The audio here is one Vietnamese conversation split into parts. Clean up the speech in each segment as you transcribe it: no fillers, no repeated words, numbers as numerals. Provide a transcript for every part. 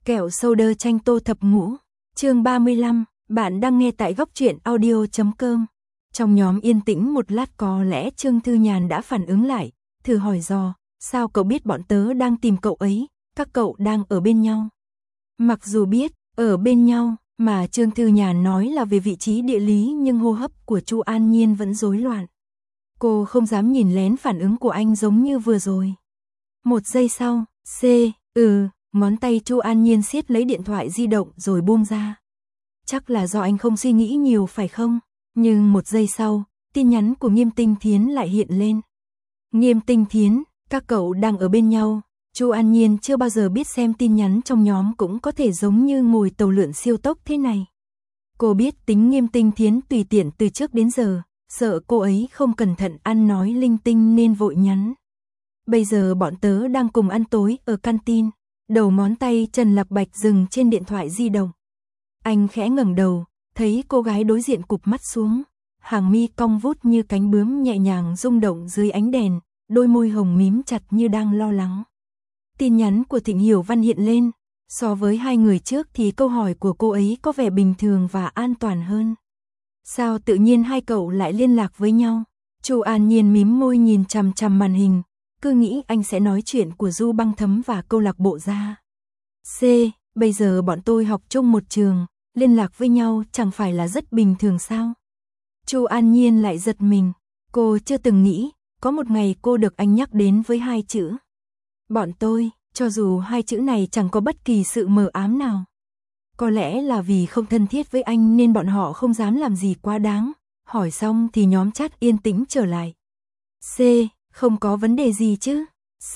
Kẹo soda chanh tô thập ngũ, chương 35, bạn đang nghe tại góc truyện audio.com. Trong nhóm yên tĩnh một lát có lẽ Trương Thư Nhàn đã phản ứng lại, thử hỏi dò, sao cậu biết bọn tớ đang tìm cậu ấy, các cậu đang ở bên nhau. Mặc dù biết, ở bên nhau, mà Trương Thư Nhàn nói là về vị trí địa lý nhưng hô hấp của Chu An Nhiên vẫn rối loạn. Cô không dám nhìn lén phản ứng của anh giống như vừa rồi. Một giây sau, ngón tay Chu An Nhiên siết lấy điện thoại di động rồi buông ra. Chắc là do anh không suy nghĩ nhiều phải không? Nhưng một giây sau, tin nhắn của Nghiêm Tinh Thiến lại hiện lên. Nghiêm Tinh Thiến, các cậu đang ở bên nhau. Chu An Nhiên chưa bao giờ biết xem tin nhắn trong nhóm cũng có thể giống như ngồi tàu lượn siêu tốc thế này. Cô biết tính Nghiêm Tinh Thiến tùy tiện từ trước đến giờ, sợ cô ấy không cẩn thận ăn nói linh tinh nên vội nhắn. Bây giờ bọn tớ đang cùng ăn tối ở canteen. Đầu ngón tay Trần Lạc Bạch dừng trên điện thoại di động. Anh khẽ ngẩng đầu, thấy cô gái đối diện cụp mắt xuống, hàng mi cong vút như cánh bướm nhẹ nhàng rung động dưới ánh đèn, đôi môi hồng mím chặt như đang lo lắng. Tin nhắn của Thịnh Hiểu Văn hiện lên, so với hai người trước thì câu hỏi của cô ấy có vẻ bình thường và an toàn hơn. Sao tự nhiên hai cậu lại liên lạc với nhau? Chu An Nhiên mím môi nhìn chằm chằm màn hình, cứ nghĩ anh sẽ nói chuyện của Du Băng Thấm và câu lạc bộ ra. Bây giờ bọn tôi học chung một trường, liên lạc với nhau chẳng phải là rất bình thường sao? Chu An Nhiên lại giật mình, cô chưa từng nghĩ, có một ngày cô được anh nhắc đến với hai chữ. Bọn tôi, cho dù hai chữ này chẳng có bất kỳ sự mờ ám nào. Có lẽ là vì không thân thiết với anh nên bọn họ không dám làm gì quá đáng. Hỏi xong thì nhóm chat yên tĩnh trở lại. Không có vấn đề gì chứ?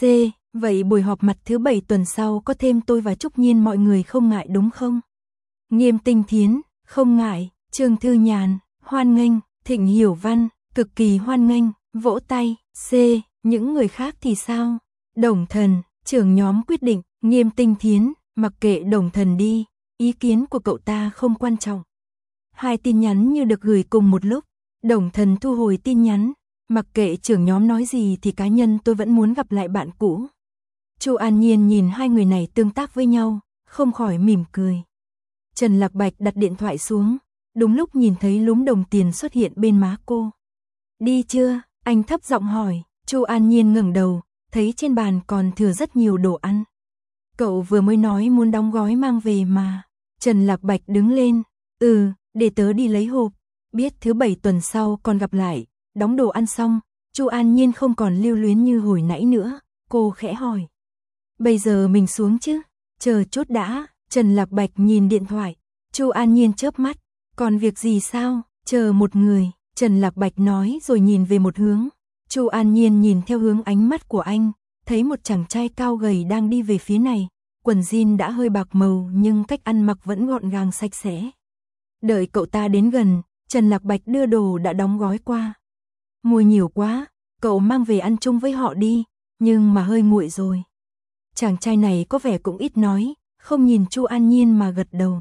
Vậy buổi họp mặt thứ 7 tuần sau có thêm tôi và Trúc Nhiên mọi người không ngại đúng không? Nghiêm Tinh Thiến, không ngại. Trương Thư Nhàn, hoan nghênh. Thịnh Hiểu Văn, cực kỳ hoan nghênh, vỗ tay. Những người khác thì sao? Đồng Thần, trưởng nhóm quyết định. Nghiêm Tinh Thiến, mặc kệ Đồng Thần đi, ý kiến của cậu ta không quan trọng. Hai tin nhắn như được gửi cùng một lúc. Đồng Thần thu hồi tin nhắn. Mặc kệ trưởng nhóm nói gì thì cá nhân tôi vẫn muốn gặp lại bạn cũ. Chu An Nhiên nhìn hai người này tương tác với nhau, không khỏi mỉm cười. Trần Lạc Bạch đặt điện thoại xuống, đúng lúc nhìn thấy lúm đồng tiền xuất hiện bên má cô. Đi chưa? Anh thấp giọng hỏi. Chu An Nhiên ngẩng đầu, thấy trên bàn còn thừa rất nhiều đồ ăn. Cậu vừa mới nói muốn đóng gói mang về mà. Trần Lạc Bạch đứng lên. Để tớ đi lấy hộp. Biết thứ 7 tuần sau còn gặp lại. Đóng đồ ăn xong, Chu An Nhiên không còn lưu luyến như hồi nãy nữa. Cô khẽ hỏi. Bây giờ mình xuống chứ? Chờ chút đã. Trần Lạc Bạch nhìn điện thoại. Chu An Nhiên chớp mắt. Còn việc gì sao? Chờ một người. Trần Lạc Bạch nói rồi nhìn về một hướng. Chu An Nhiên nhìn theo hướng ánh mắt của anh. Thấy một chàng trai cao gầy đang đi về phía này. Quần jean đã hơi bạc màu nhưng cách ăn mặc vẫn gọn gàng sạch sẽ. Đợi cậu ta đến gần, Trần Lạc Bạch đưa đồ đã đóng gói qua. Mua nhiều quá, cậu mang về ăn chung với họ đi, nhưng mà hơi nguội rồi. Chàng trai này có vẻ cũng ít nói, không nhìn Chu An Nhiên mà gật đầu.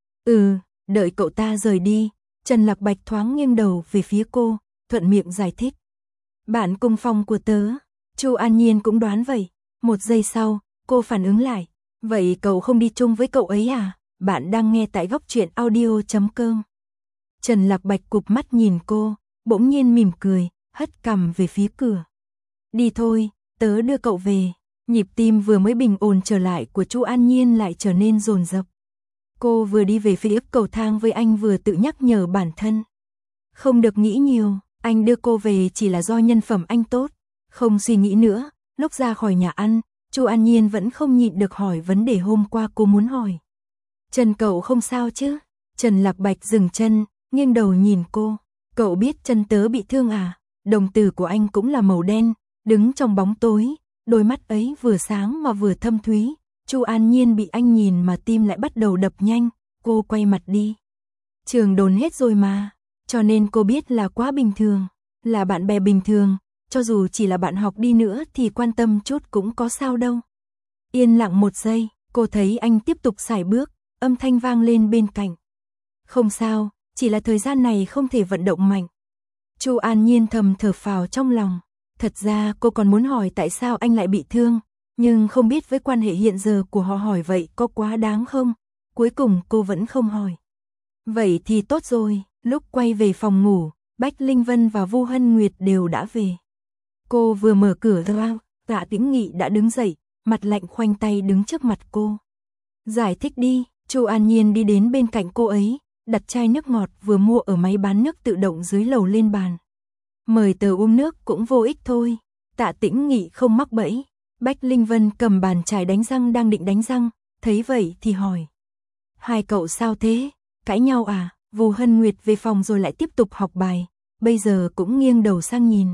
Đợi cậu ta rời đi, Trần Lạc Bạch thoáng nghiêng đầu về phía cô, thuận miệng giải thích. Bạn cùng phòng của tớ. Chu An Nhiên cũng đoán vậy. Một giây sau, cô phản ứng lại. Vậy cậu không đi chung với cậu ấy à? Bạn đang nghe tại góc truyện audio.com. Trần Lạc Bạch cụp mắt nhìn cô, bỗng nhiên mỉm cười, hất cằm về phía cửa. Đi thôi, tớ đưa cậu về. Nhịp tim vừa mới bình ổn trở lại của Chu An Nhiên lại trở nên dồn dập. Cô vừa đi về phía cầu thang với anh vừa tự nhắc nhở bản thân. Không được nghĩ nhiều, anh đưa cô về chỉ là do nhân phẩm anh tốt. Không suy nghĩ nữa, lúc ra khỏi nhà ăn, Chu An Nhiên vẫn không nhịn được hỏi vấn đề hôm qua cô muốn hỏi. Trần cậu không sao chứ? Trần Lạc Bạch dừng chân, nghiêng đầu nhìn cô. Cậu biết chân tớ bị thương à? Đồng tử của anh cũng là màu đen, đứng trong bóng tối, đôi mắt ấy vừa sáng mà vừa thâm thúy. Chu An Nhiên bị anh nhìn mà tim lại bắt đầu đập nhanh, cô quay mặt đi. Trường đồn hết rồi mà, cho nên cô biết là quá bình thường, là bạn bè bình thường, cho dù chỉ là bạn học đi nữa thì quan tâm chút cũng có sao đâu. Yên lặng một giây, cô thấy anh tiếp tục sải bước, âm thanh vang lên bên cạnh. Không sao, chỉ là thời gian này không thể vận động mạnh. Chu An Nhiên thầm thở phào trong lòng. Thật ra cô còn muốn hỏi tại sao anh lại bị thương, nhưng không biết với quan hệ hiện giờ của họ hỏi vậy có quá đáng không? Cuối cùng cô vẫn không hỏi. Vậy thì tốt rồi, lúc quay về phòng ngủ, Bách Linh Vân và Vu Hân Nguyệt đều đã về. Cô vừa mở cửa ra, Tạ Tĩnh Nghị đã đứng dậy, mặt lạnh khoanh tay đứng trước mặt cô. Giải thích đi, Chu An Nhiên đi đến bên cạnh cô ấy, đặt chai nước ngọt vừa mua ở máy bán nước tự động dưới lầu lên bàn. Mời tớ uống nước cũng vô ích thôi. Tạ Tĩnh Nghị không mắc bẫy. Bách Linh Vân cầm bàn chải đánh răng đang định đánh răng, thấy vậy thì hỏi. Hai cậu sao thế? Cãi nhau à? Vu Hân Nguyệt về phòng rồi lại tiếp tục học bài, bây giờ cũng nghiêng đầu sang nhìn.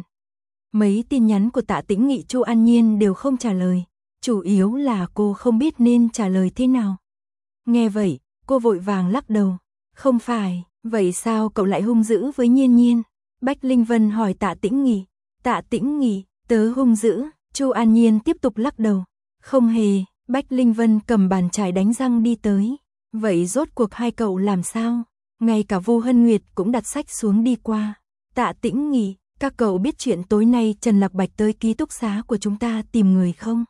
Mấy tin nhắn của Tạ Tĩnh Nghị Chu An Nhiên đều không trả lời, chủ yếu là cô không biết nên trả lời thế nào. Nghe vậy, cô vội vàng lắc đầu. Không phải, vậy sao cậu lại hung dữ với Nhiên Nhiên? Bách Linh Vân hỏi Tạ Tĩnh Nghị. Tạ Tĩnh Nghị, tớ hung dữ. Chu An Nhiên tiếp tục lắc đầu. Không hề, Bách Linh Vân cầm bàn chải đánh răng đi tới. Vậy rốt cuộc hai cậu làm sao? Ngay cả Vu Hân Nguyệt cũng đặt sách xuống đi qua. Tạ Tĩnh Nghị, các cậu biết chuyện tối nay Trần Lạc Bạch tới ký túc xá của chúng ta tìm người không?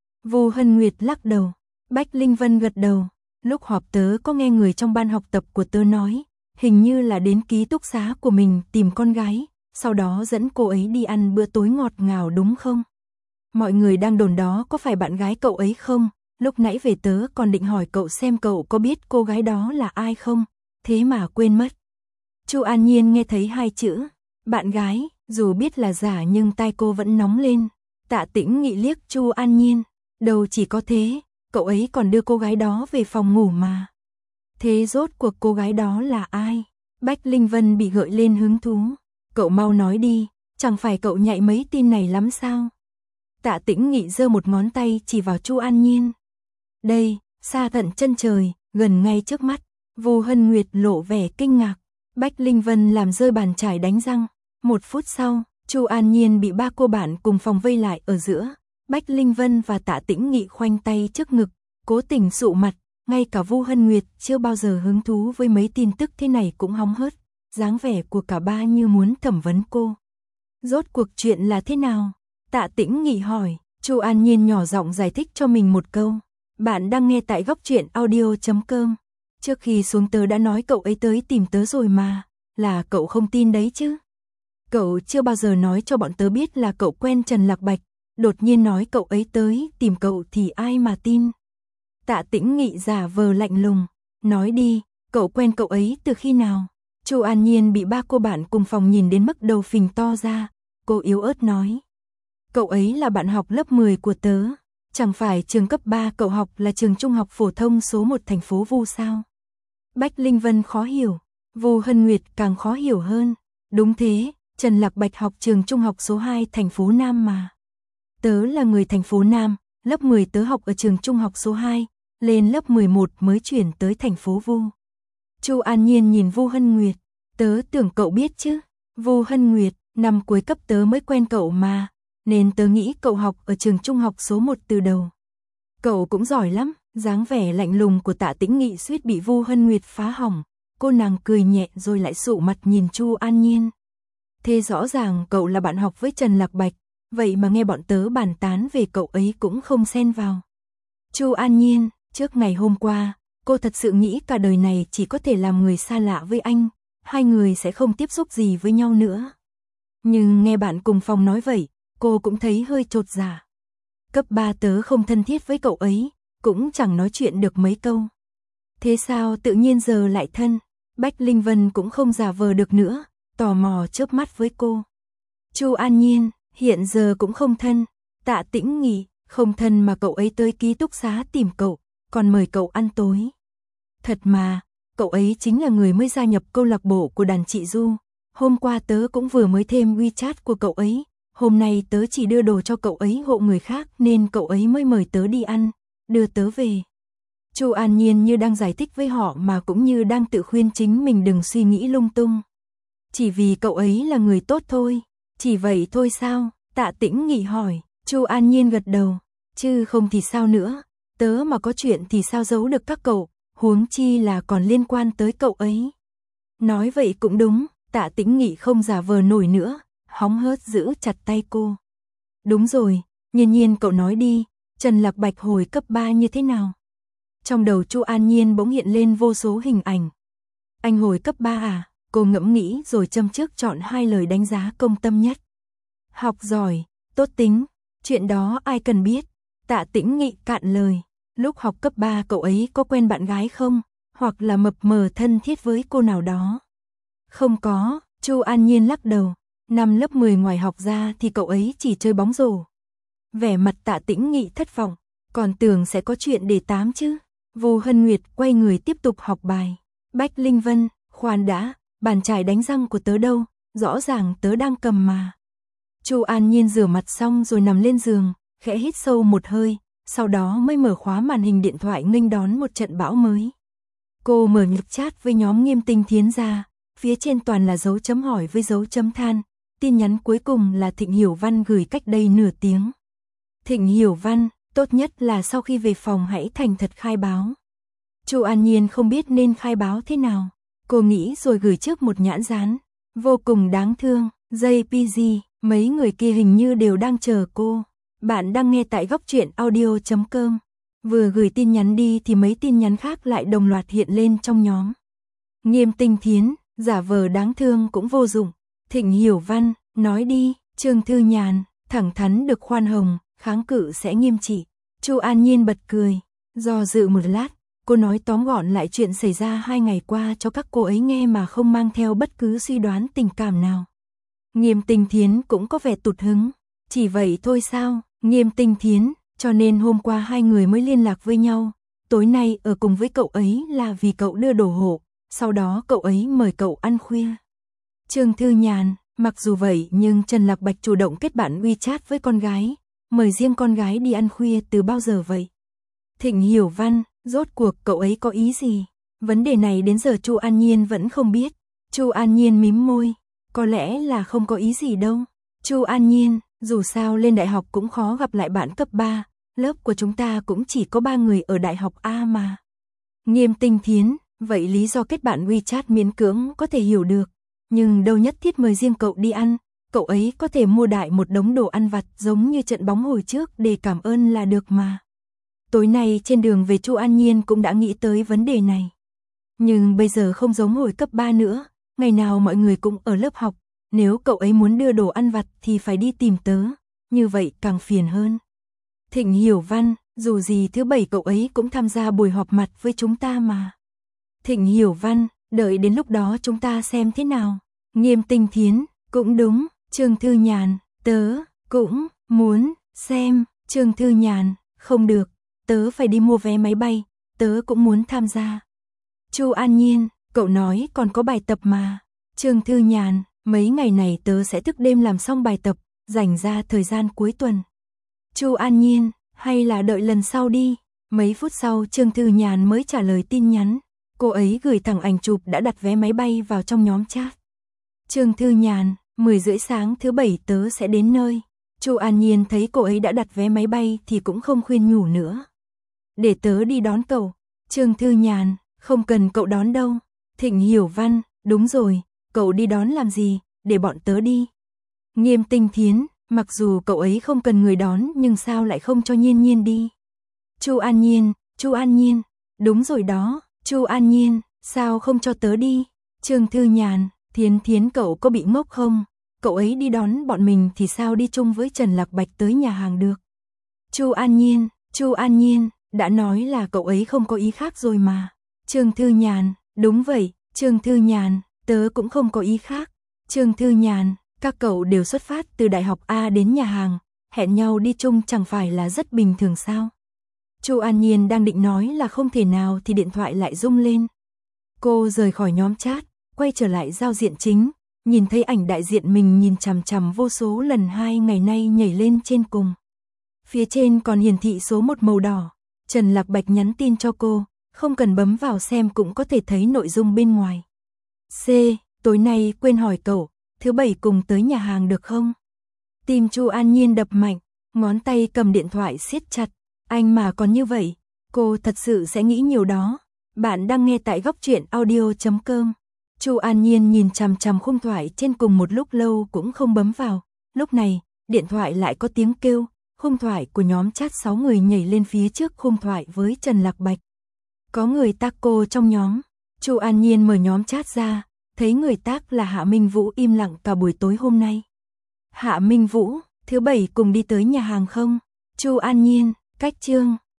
Vu Hân Nguyệt lắc đầu. Bách Linh Vân gật đầu. Lúc họp tớ có nghe người trong ban học tập của tớ nói, hình như là đến ký túc xá của mình tìm con gái, sau đó dẫn cô ấy đi ăn bữa tối ngọt ngào đúng không? Mọi người đang đồn đó có phải bạn gái cậu ấy không? Lúc nãy về tớ còn định hỏi cậu xem cậu có biết cô gái đó là ai không? Thế mà quên mất. Chu An Nhiên nghe thấy hai chữ, bạn gái, dù biết là giả nhưng tai cô vẫn nóng lên. Tạ Tĩnh Nghị liếc Chu An Nhiên, đâu chỉ có thế, cậu ấy còn đưa cô gái đó về phòng ngủ mà. Thế rốt cuộc cô gái đó là ai? Bách Linh Vân bị gợi lên hứng thú. Cậu mau nói đi, chẳng phải cậu nhạy mấy tin này lắm sao? Tạ Tĩnh Nghị giơ một ngón tay chỉ vào Chu An Nhiên. Đây, xa tận chân trời, gần ngay trước mắt. Vu Hân Nguyệt lộ vẻ kinh ngạc. Bách Linh Vân làm rơi bàn chải đánh răng. Một phút sau, Chu An Nhiên bị ba cô bạn cùng phòng vây lại ở giữa. Bách Linh Vân và Tạ Tĩnh Nghị khoanh tay trước ngực, cố tình sụ mặt. Ngay cả Vu Hân Nguyệt chưa bao giờ hứng thú với mấy tin tức thế này cũng hóng hớt. Dáng vẻ của cả ba như muốn thẩm vấn cô. Rốt cuộc chuyện là thế nào? Tạ Tĩnh Nghị hỏi. Chu An Nhiên nhỏ giọng giải thích cho mình một câu. Bạn đang nghe tại góc truyện audio.com. Trước khi xuống tớ đã nói cậu ấy tới tìm tớ rồi mà. Là cậu không tin đấy chứ? Cậu chưa bao giờ nói cho bọn tớ biết là cậu quen Trần Lạc Bạch. Đột nhiên nói cậu ấy tới tìm cậu thì ai mà tin? Tạ Tĩnh Nghị giả vờ lạnh lùng. Nói đi, cậu quen cậu ấy từ khi nào? Chu An Nhiên bị ba cô bạn cùng phòng nhìn đến mức đầu phình to ra. Cô yếu ớt nói. Cậu ấy là bạn học lớp 10 của tớ. Chẳng phải trường cấp 3 cậu học là trường trung học phổ thông số 1 thành phố Vu sao? Bách Linh Vân khó hiểu. Vu Hân Nguyệt càng khó hiểu hơn. Đúng thế, Trần Lạc Bạch học trường trung học số 2 thành phố Nam mà. Tớ là người thành phố Nam, lớp 10 tớ học ở trường trung học số 2, lên lớp 11 mới chuyển tới thành phố Vu. Chu An Nhiên nhìn Vu Hân Nguyệt, tớ tưởng cậu biết chứ. Vu Hân Nguyệt, năm cuối cấp tớ mới quen cậu mà, nên tớ nghĩ cậu học ở trường trung học số 1 từ đầu. Cậu cũng giỏi lắm, dáng vẻ lạnh lùng của Tạ Tĩnh Nghị suýt bị Vu Hân Nguyệt phá hỏng. Cô nàng cười nhẹ rồi lại sụ mặt nhìn Chu An Nhiên. Thế rõ ràng cậu là bạn học với Trần Lạc Bạch, vậy mà nghe bọn tớ bàn tán về cậu ấy cũng không xen vào. Chu An Nhiên, trước ngày hôm qua, cô thật sự nghĩ cả đời này chỉ có thể làm người xa lạ với anh, hai người sẽ không tiếp xúc gì với nhau nữa. Nhưng nghe bạn cùng phòng nói vậy, cô cũng thấy hơi chột dạ. Cấp 3 tớ không thân thiết với cậu ấy, cũng chẳng nói chuyện được mấy câu. Thế sao tự nhiên giờ lại thân? Bách Linh Vân cũng không giả vờ được nữa, tò mò chớp mắt với cô. Chu An Nhiên, hiện giờ cũng không thân. Tạ Tĩnh Nghị, không thân mà cậu ấy tới ký túc xá tìm cậu, còn mời cậu ăn tối. Thật mà, cậu ấy chính là người mới gia nhập câu lạc bộ của đàn chị Du. Hôm qua tớ cũng vừa mới thêm WeChat của cậu ấy, hôm nay tớ chỉ đưa đồ cho cậu ấy hộ người khác nên cậu ấy mới mời tớ đi ăn, đưa tớ về. Chu An Nhiên như đang giải thích với họ mà cũng như đang tự khuyên chính mình đừng suy nghĩ lung tung. Chỉ vì cậu ấy là người tốt thôi, chỉ vậy thôi sao? Tạ Tĩnh Nghị hỏi. Chu An Nhiên gật đầu, chứ không thì sao nữa, tớ mà có chuyện thì sao giấu được các cậu, huống chi là còn liên quan tới cậu ấy. Nói vậy cũng đúng, Tạ Tĩnh Nghị không giả vờ nổi nữa, hóng hớt giữ chặt tay cô. Đúng rồi, Nhiên Nhiên cậu nói đi, Trần Lạc Bạch hồi cấp 3 như thế nào? Trong đầu Chu An Nhiên bỗng hiện lên vô số hình ảnh. Anh hồi cấp 3 à? Cô ngẫm nghĩ rồi châm trước chọn 2 lời đánh giá công tâm nhất. Học giỏi, tốt tính, chuyện đó ai cần biết. Tạ Tĩnh Nghị cạn lời. Lúc học cấp 3 cậu ấy có quen bạn gái không? Hoặc là mập mờ thân thiết với cô nào đó? Không có, Chu An Nhiên lắc đầu. Năm lớp 10 ngoài học ra thì cậu ấy chỉ chơi bóng rổ. Vẻ mặt Tạ Tĩnh Nghị thất vọng. Còn tưởng sẽ có chuyện để tám chứ. Vô Hân Nguyệt quay người tiếp tục học bài. Bách Linh Vân, khoan đã, bàn chải đánh răng của tớ đâu? Rõ ràng tớ đang cầm mà. Chu An Nhiên rửa mặt xong rồi nằm lên giường, khẽ hít sâu một hơi, sau đó mới mở khóa màn hình điện thoại nghênh đón một trận bão mới. Cô mở nhật chat với nhóm Nghiêm Tinh Thiến ra, phía trên toàn là dấu chấm hỏi với dấu chấm than, tin nhắn cuối cùng là Thịnh Hiểu Văn gửi cách đây nửa tiếng. Thịnh Hiểu Văn, tốt nhất là sau khi về phòng hãy thành thật khai báo. Chu An Nhiên không biết nên khai báo thế nào, cô nghĩ rồi gửi trước một nhãn dán, vô cùng đáng thương, JPG, mấy người kia hình như đều đang chờ cô. Bạn đang nghe tại góc truyện audio.com. Vừa gửi tin nhắn đi thì mấy tin nhắn khác lại đồng loạt hiện lên trong nhóm. Nghiêm Tinh Thiến, giả vờ đáng thương cũng vô dụng. Thịnh Hiểu Văn, nói đi. Trương Thư Nhàn, thẳng thắn được khoan hồng, kháng cự sẽ nghiêm trị. Chu An Nhiên bật cười, do dự một lát, cô nói tóm gọn lại chuyện xảy ra 2 ngày qua cho các cô ấy nghe mà không mang theo bất cứ suy đoán tình cảm nào. Nghiêm Tinh Thiến cũng có vẻ tụt hứng. Chỉ vậy thôi sao? Nghiêm Tinh Thiến, cho nên hôm qua 2 người mới liên lạc với nhau. Tối nay ở cùng với cậu ấy là vì cậu đưa đồ hộ, sau đó cậu ấy mời cậu ăn khuya. Trương Thư Nhàn, mặc dù vậy nhưng Trần Lạc Bạch chủ động kết bạn WeChat với con gái, mời riêng con gái đi ăn khuya từ bao giờ vậy? Thịnh Hiểu Văn, rốt cuộc cậu ấy có ý gì? Vấn đề này đến giờ Chu An Nhiên vẫn không biết. Chu An Nhiên mím môi, có lẽ là không có ý gì đâu. Chu An Nhiên, dù sao lên đại học cũng khó gặp lại bạn cấp 3, lớp của chúng ta cũng chỉ có 3 người ở đại học A mà. Nghiêm Tinh Thiến, vậy lý do kết bạn WeChat miễn cưỡng có thể hiểu được, nhưng đâu nhất thiết mời riêng cậu đi ăn, cậu ấy có thể mua đại một đống đồ ăn vặt giống như trận bóng hồi trước để cảm ơn là được mà. Tối nay trên đường về Chu An Nhiên cũng đã nghĩ tới vấn đề này. Nhưng bây giờ không giống hồi cấp 3 nữa, ngày nào mọi người cũng ở lớp học, nếu cậu ấy muốn đưa đồ ăn vặt thì phải đi tìm tớ, như vậy càng phiền hơn. Thịnh Hiểu Văn, dù gì thứ 7 cậu ấy cũng tham gia buổi họp mặt với chúng ta mà. Thịnh Hiểu Văn, đợi đến lúc đó chúng ta xem thế nào. Nghiêm Tinh Thiến, cũng đúng. Trương Thư Nhàn, tớ cũng muốn xem. Trương Thư Nhàn, không được, tớ phải đi mua vé máy bay, tớ cũng muốn tham gia. Chu An Nhiên, cậu nói còn có bài tập mà. Trương Thư Nhàn, mấy ngày này tớ sẽ thức đêm làm xong bài tập, dành ra thời gian cuối tuần. Chu An Nhiên, hay là đợi lần sau đi. Mấy phút sau Trương Thư Nhàn mới trả lời tin nhắn. Cô ấy gửi thẳng ảnh chụp đã đặt vé máy bay vào trong nhóm chat. Trương Thư Nhàn, 10 rưỡi sáng thứ 7 tớ sẽ đến nơi. Chu An Nhiên thấy cô ấy đã đặt vé máy bay thì cũng không khuyên nhủ nữa. Để tớ đi đón cậu. Trương Thư Nhàn, không cần cậu đón đâu. Thịnh Hiểu Văn, đúng rồi, cậu đi đón làm gì, để bọn tớ đi. Nghiêm Tinh Thiến, mặc dù cậu ấy không cần người đón nhưng sao lại không cho Nhiên Nhiên đi. Chu An Nhiên, đúng rồi đó. Chu An Nhiên, sao không cho tớ đi? Trương Thư Nhàn, Thiến cậu có bị ngốc không? Cậu ấy đi đón bọn mình thì sao đi chung với Trần Lạc Bạch tới nhà hàng được? Chu An Nhiên, đã nói là cậu ấy không có ý khác rồi mà. Trương Thư Nhàn, đúng vậy, Trương Thư Nhàn, tớ cũng không có ý khác. Trương Thư Nhàn, các cậu đều xuất phát từ đại học A đến nhà hàng, hẹn nhau đi chung chẳng phải là rất bình thường sao? Chu An Nhiên đang định nói là không thể nào thì điện thoại lại rung lên. Cô rời khỏi nhóm chat, quay trở lại giao diện chính, nhìn thấy ảnh đại diện mình nhìn chằm chằm vô số lần 2 ngày nay nhảy lên trên cùng. Phía trên còn hiển thị số 1 màu đỏ, Trần Lạc Bạch nhắn tin cho cô, không cần bấm vào xem cũng có thể thấy nội dung bên ngoài. C, tối nay quên hỏi cậu, thứ 7 cùng tới nhà hàng được không? Tim Chu An Nhiên đập mạnh, ngón tay cầm điện thoại siết chặt. Anh mà còn như vậy, cô thật sự sẽ nghĩ nhiều đó. Bạn đang nghe tại góc truyện audio.com. Chu An Nhiên nhìn chằm chằm khung thoại trên cùng một lúc lâu cũng không bấm vào. Lúc này, điện thoại lại có tiếng kêu, Khung thoại của nhóm chat 6 người nhảy lên phía trước khung thoại với Trần Lạc Bạch. Có người taco trong nhóm. Chu An Nhiên mở nhóm chat ra, thấy người tác là Hạ Minh Vũ im lặng cả buổi tối hôm nay. Hạ Minh Vũ, thứ bảy cùng đi tới nhà hàng không? Chu An Nhiên, cách chương.